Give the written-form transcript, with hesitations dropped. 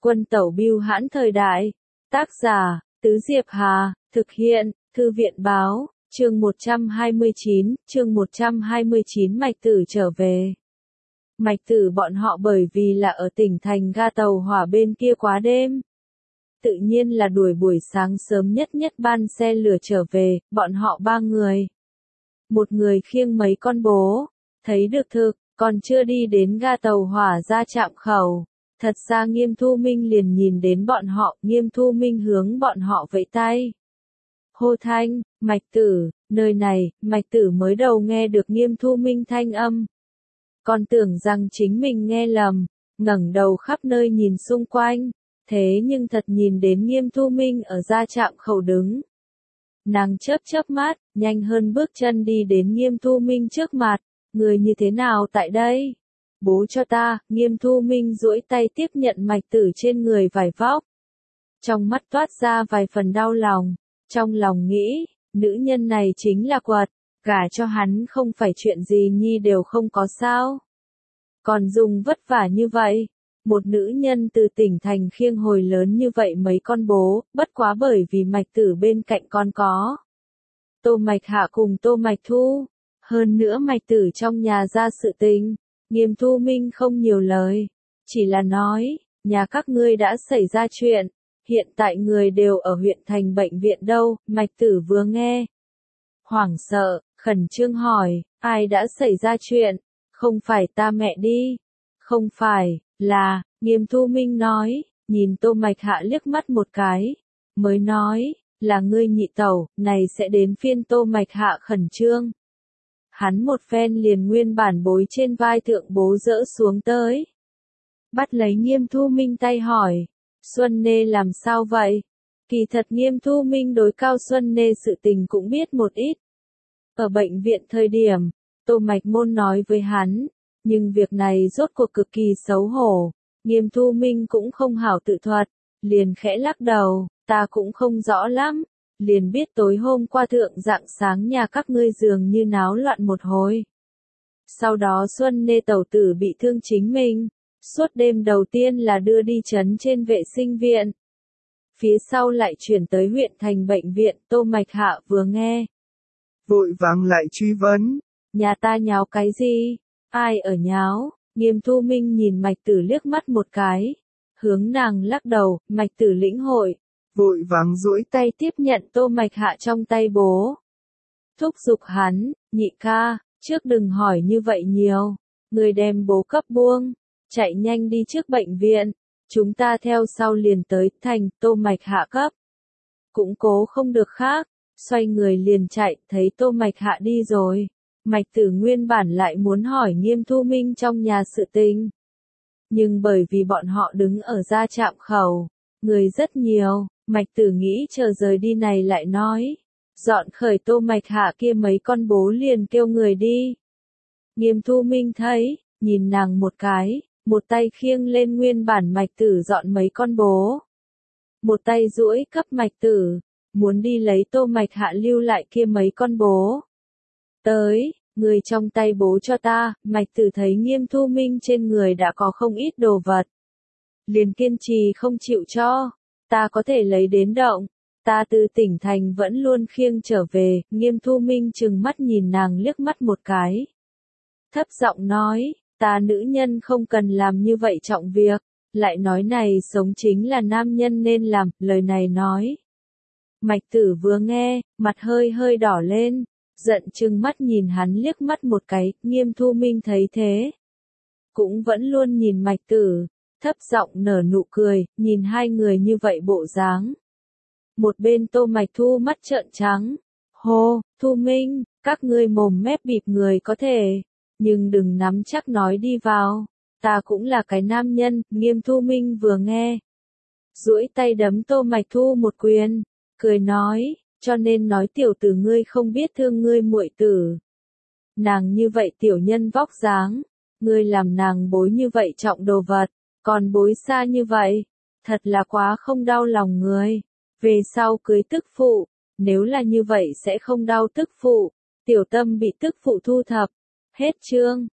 Quân tẩu bưu hãn thời đại. Tác giả, Tứ Diệp Hà, thực hiện, Thư viện báo, chương 129, Mạch Tử trở về. Mạch Tử bọn họ bởi vì là ở tỉnh thành ga tàu hỏa bên kia quá đêm. Tự nhiên là đuổi buổi sáng sớm nhất ban xe lửa trở về, bọn họ 3 người. Một người khiêng mấy con bố, thấy được thực, còn chưa đi đến ga tàu hỏa ra trạm khẩu. Thật ra Nghiêm Thu Minh liền nhìn đến bọn họ, Nghiêm Thu Minh hướng bọn họ vẫy tay. Hô thanh, Mạch Tử, nơi này, Mạch Tử mới đầu nghe được Nghiêm Thu Minh thanh âm. Còn tưởng rằng chính mình nghe lầm, ngẩng đầu khắp nơi nhìn xung quanh, thế nhưng thật nhìn đến Nghiêm Thu Minh ở ra trạm khẩu đứng. Nàng chớp mắt, nhanh hơn bước chân đi đến Nghiêm Thu Minh trước mặt, người như thế nào tại đây? Bố cho ta, Nghiêm Thu Minh duỗi tay tiếp nhận Mạch Tử trên người vải vóc. Trong mắt toát ra vài phần đau lòng, trong lòng nghĩ, nữ nhân này chính là quật, gả cho hắn không phải chuyện gì nhi đều không có sao. Còn dùng vất vả như vậy, một nữ nhân từ tỉnh thành khiêng hồi lớn như vậy mấy con bố, bất quá bởi vì Mạch Tử bên cạnh con có. Tô Mạch Hạ cùng Tô Mạch Thu, hơn nữa Mạch Tử trong nhà ra sự tình. Nghiêm Thu Minh không nhiều lời, chỉ là nói, nhà các ngươi đã xảy ra chuyện, hiện tại người đều ở huyện thành bệnh viện đâu, Mạch Tử vừa nghe. Hoảng sợ, khẩn trương hỏi, ai đã xảy ra chuyện, không phải ta mẹ đi, không phải, là, Nghiêm Thu Minh nói, nhìn Tô Mạch Hạ liếc mắt một cái, mới nói, là ngươi nhị tẩu, này sẽ đến phiên Tô Mạch Hạ khẩn trương. Hắn một phen liền nguyên bản bối trên vai thượng bố dỡ xuống tới. Bắt lấy Nghiêm Thu Minh tay hỏi, Xuân Nê làm sao vậy? Kỳ thật Nghiêm Thu Minh đối Cao Xuân Nê sự tình cũng biết một ít. Ở bệnh viện thời điểm, Tô Mạch Môn nói với hắn, nhưng việc này rốt cuộc cực kỳ xấu hổ. Nghiêm Thu Minh cũng không hảo tự thuật, liền khẽ lắc đầu, ta cũng không rõ lắm. Liền biết tối hôm qua thượng rạng sáng nhà các ngươi dường như náo loạn một hồi. Sau đó Xuân Nê tẩu tử bị thương chính mình, suốt đêm đầu tiên là đưa đi trấn trên vệ sinh viện. Phía sau lại chuyển tới huyện thành bệnh viện, Tô Mạch Hạ vừa nghe. Vội vàng lại truy vấn. Nhà ta nháo cái gì? Ai ở nháo? Nghiêm Thu Minh nhìn Mạch Tử liếc mắt một cái. Hướng nàng lắc đầu, Mạch Tử lĩnh hội. Vội vàng duỗi tay tiếp nhận Tô Mạch Hạ trong tay bố. Thúc giục hắn, nhị ca, trước đừng hỏi như vậy nhiều. Người đem bố cấp buông, chạy nhanh đi trước bệnh viện. Chúng ta theo sau liền tới thành, Tô Mạch Hạ cấp. Cũng cố không được khác, xoay người liền chạy, thấy Tô Mạch Hạ đi rồi. Mạch Tử nguyên bản lại muốn hỏi Nghiêm Thu Minh trong nhà sự tình. Nhưng bởi vì bọn họ đứng ở ra trạm khẩu, người rất nhiều. Mạch Tử nghĩ chờ rời đi này lại nói, dọn khởi Tô Mạch Hạ kia mấy con bố liền kêu người đi. Nghiêm Thu Minh thấy, nhìn nàng một cái, một tay khiêng lên nguyên bản Mạch Tử dọn mấy con bố. Một tay duỗi cấp Mạch Tử, muốn đi lấy Tô Mạch Hạ lưu lại kia mấy con bố. Tới, người trong tay bố cho ta, Mạch Tử thấy Nghiêm Thu Minh trên người đã có không ít đồ vật. Liền kiên trì không chịu cho. Ta có thể lấy đến động, ta từ tỉnh thành vẫn luôn khiêng trở về, Nghiêm Thu Minh trừng mắt nhìn nàng liếc mắt một cái. Thấp giọng nói, ta nữ nhân không cần làm như vậy trọng việc, lại nói này sống chính là nam nhân nên làm, lời này nói. Mạch Tử vừa nghe, mặt hơi đỏ lên, giận trừng mắt nhìn hắn liếc mắt một cái, Nghiêm Thu Minh thấy thế. Cũng vẫn luôn nhìn Mạch Tử. Thấp giọng nở nụ cười, nhìn hai người như vậy bộ dáng. Một bên Tô Mạch Thu mắt trợn trắng. Hô, Thu Minh, các ngươi mồm mép bịp người có thể, nhưng đừng nắm chắc nói đi vào. Ta cũng là cái nam nhân, Nghiêm Thu Minh vừa nghe. Duỗi tay đấm Tô Mạch Thu một quyền, cười nói, cho nên nói tiểu tử ngươi không biết thương ngươi muội tử. Nàng như vậy tiểu nhân vóc dáng, ngươi làm nàng bối như vậy trọng đồ vật. Còn bối xa như vậy, thật là quá không đau lòng người. Về sau cưới tức phụ, nếu là như vậy sẽ không đau tức phụ. Tiểu Tâm bị tức phụ thu thập. Hết chương.